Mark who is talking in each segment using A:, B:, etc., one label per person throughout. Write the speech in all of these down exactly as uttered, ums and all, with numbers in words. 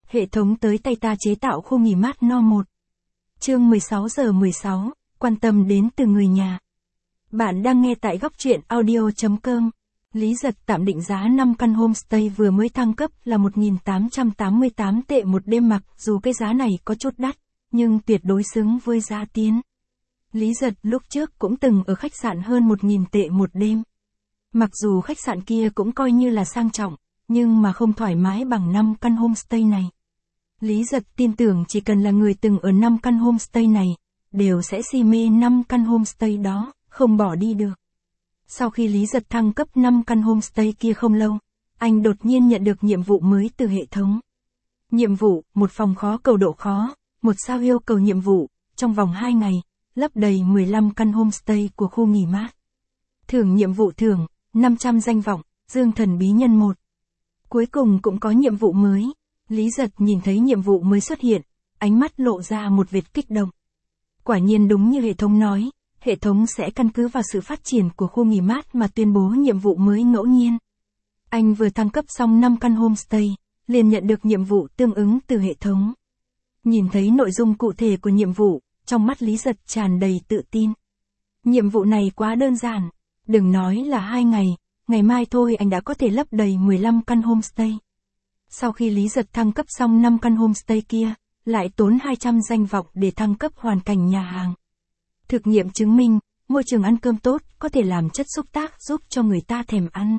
A: Hệ thống tới tay ta chế tạo khu nghỉ mát no một. Chương mười sáu giờ mười sáu, quan tâm đến từ người nhà. Bạn đang nghe tại góc truyện audio chấm com. Lý Giật tạm định giá năm căn homestay vừa mới thăng cấp là một nghìn tám trăm tám mươi tám tệ một đêm, mặc dù cái giá này có chút đắt, nhưng tuyệt đối xứng với giá tiến. Lý Giật lúc trước cũng từng ở khách sạn hơn một nghìn tệ một đêm. Mặc dù khách sạn kia cũng coi như là sang trọng, nhưng mà không thoải mái bằng năm căn homestay này. Lý Giật tin tưởng chỉ cần là người từng ở năm căn homestay này, đều sẽ si mê năm căn homestay đó, không bỏ đi được. Sau khi Lý Giật thăng cấp năm căn homestay kia không lâu, anh đột nhiên nhận được nhiệm vụ mới từ hệ thống. Nhiệm vụ, một phòng khó cầu độ khó, một sao yêu cầu nhiệm vụ, trong vòng hai ngày, lấp đầy mười lăm căn homestay của khu nghỉ mát. Thưởng nhiệm vụ thưởng, năm trăm danh vọng, dương thần bí nhân một. Cuối cùng cũng có nhiệm vụ mới. Lý Giật nhìn thấy nhiệm vụ mới xuất hiện, ánh mắt lộ ra một vệt kích động. Quả nhiên đúng như hệ thống nói, hệ thống sẽ căn cứ vào sự phát triển của khu nghỉ mát mà tuyên bố nhiệm vụ mới ngẫu nhiên. Anh vừa thăng cấp xong năm căn homestay, liền nhận được nhiệm vụ tương ứng từ hệ thống. Nhìn thấy nội dung cụ thể của nhiệm vụ, trong mắt Lý Giật tràn đầy tự tin. Nhiệm vụ này quá đơn giản, đừng nói là hai ngày, ngày mai thôi anh đã có thể lấp đầy mười lăm căn homestay. Sau khi Lý Giật thăng cấp xong năm căn homestay kia, lại tốn hai trăm danh vọng để thăng cấp hoàn cảnh nhà hàng. Thực nghiệm chứng minh, môi trường ăn cơm tốt có thể làm chất xúc tác giúp cho người ta thèm ăn.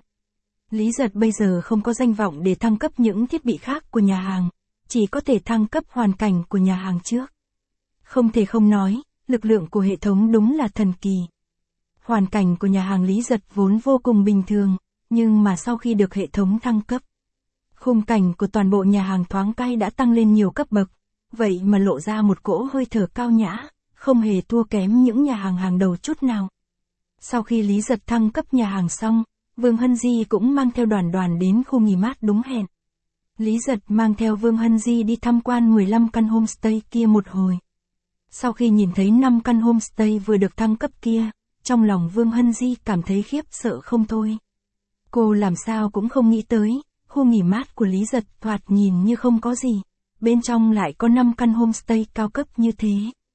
A: Lý Giật bây giờ không có danh vọng để thăng cấp những thiết bị khác của nhà hàng, chỉ có thể thăng cấp hoàn cảnh của nhà hàng trước. Không thể không nói, lực lượng của hệ thống đúng là thần kỳ. Hoàn cảnh của nhà hàng Lý Giật vốn vô cùng bình thường, nhưng mà sau khi được hệ thống thăng cấp, khung cảnh của toàn bộ nhà hàng thoáng cái đã tăng lên nhiều cấp bậc, vậy mà lộ ra một cỗ hơi thở cao nhã, không hề thua kém những nhà hàng hàng đầu chút nào. Sau khi Lý Giật thăng cấp nhà hàng xong, Vương Hân Di cũng mang theo đoàn đoàn đến khu nghỉ mát đúng hẹn. Lý Giật mang theo Vương Hân Di đi tham quan mười lăm căn homestay kia một hồi. Sau khi nhìn thấy năm căn homestay vừa được thăng cấp kia, trong lòng Vương Hân Di cảm thấy khiếp sợ không thôi. Cô làm sao cũng không nghĩ tới, khu nghỉ mát của Lý Giật thoạt nhìn như không có gì, bên trong lại có năm căn homestay cao cấp như thế.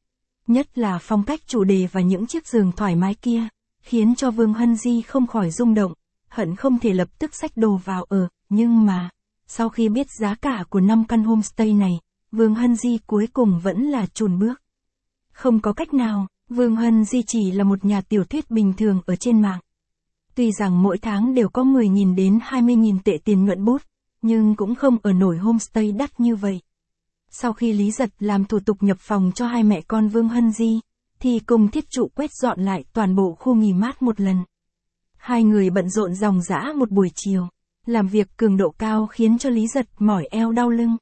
A: Nhất là phong cách chủ đề và những chiếc giường thoải mái kia, khiến cho Vương Hân Di không khỏi rung động, hận không thể lập tức xách đồ vào ở, nhưng mà, sau khi biết giá cả của năm căn homestay này, Vương Hân Di cuối cùng vẫn là chùn bước. Không có cách nào, Vương Hân Di chỉ là một nhà tiểu thuyết bình thường ở trên mạng. Tuy rằng mỗi tháng đều có mười nghìn đến hai mươi nghìn tệ tiền nhuận bút, nhưng cũng không ở nổi homestay đắt như vậy. Sau khi Lý Giật làm thủ tục nhập phòng cho hai mẹ con Vương Hân Di, thì cùng thiết trụ quét dọn lại toàn bộ khu nghỉ mát một lần. Hai người bận rộn ròng rã một buổi chiều, làm việc cường độ cao khiến cho Lý Giật mỏi eo đau lưng.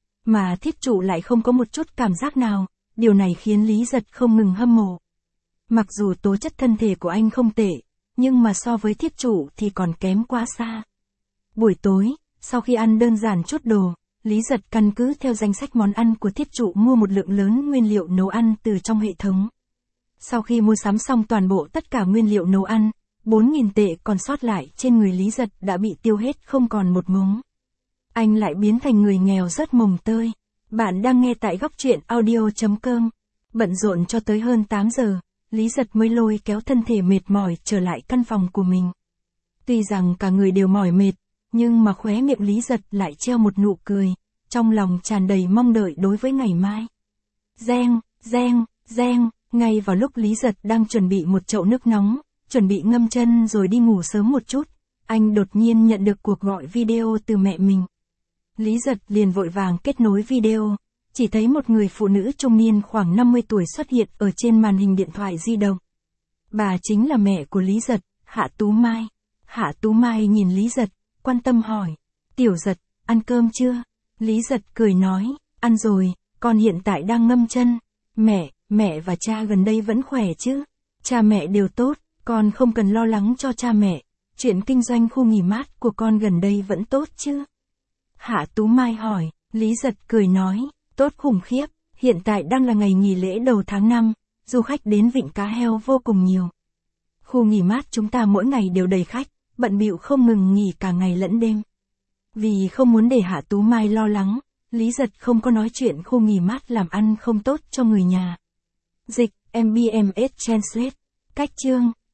A: Mà thiết trụ lại không có một chút cảm giác nào, điều này khiến Lý Giật không ngừng hâm mộ. Mặc dù tố chất thân thể của anh không tệ, nhưng mà so với thiết trụ thì còn kém quá xa. Buổi tối, sau khi ăn đơn giản chút đồ, Lý Giật căn cứ theo danh sách món ăn của thiết trụ mua một lượng lớn nguyên liệu nấu ăn từ trong hệ thống. Sau khi mua sắm xong toàn bộ tất cả nguyên liệu nấu ăn, bốn nghìn tệ còn sót lại trên người Lý Giật đã bị tiêu hết không còn một mống. Anh lại biến thành người nghèo rất mồng tơi. Bạn đang nghe tại góc truyện audio chấm com. Bận rộn cho tới hơn tám giờ, Lý Giật mới lôi kéo thân thể mệt mỏi trở lại căn phòng của mình. Tuy rằng cả người đều mỏi mệt, nhưng mà khóe miệng Lý Giật lại treo một nụ cười, trong lòng tràn đầy mong đợi đối với ngày mai. Reng, reng, reng, ngay vào lúc Lý Giật đang chuẩn bị một chậu nước nóng, chuẩn bị ngâm chân rồi đi ngủ sớm một chút, anh đột nhiên nhận được cuộc gọi video từ mẹ mình. Lý Giật liền vội vàng kết nối video, chỉ thấy một người phụ nữ trung niên khoảng năm mươi tuổi xuất hiện ở trên màn hình điện thoại di động. Bà chính là mẹ của Lý Giật, Hạ Tú Mai. Hạ Tú Mai nhìn Lý Giật, quan tâm hỏi, Tiểu Giật, ăn cơm chưa? Lý Giật cười nói, ăn rồi, con hiện tại đang ngâm chân. Mẹ, mẹ và cha gần đây vẫn khỏe chứ? Cha mẹ đều tốt, con không cần lo lắng cho cha mẹ. Chuyện kinh doanh khu nghỉ mát của con gần đây vẫn tốt chứ? Hạ Tú Mai hỏi, Lý Giật cười nói, tốt khủng khiếp, hiện tại đang là ngày nghỉ lễ đầu tháng năm, du khách đến Vịnh Cá Heo vô cùng nhiều. Khu nghỉ mát chúng ta mỗi ngày đều đầy khách, bận bịu không ngừng nghỉ cả ngày lẫn đêm. Vì không muốn để Hạ Tú Mai lo lắng, Lý Giật không có nói chuyện khu nghỉ mát làm ăn không tốt cho người nhà. Dịch, em bê em ét Translate. Cách chương.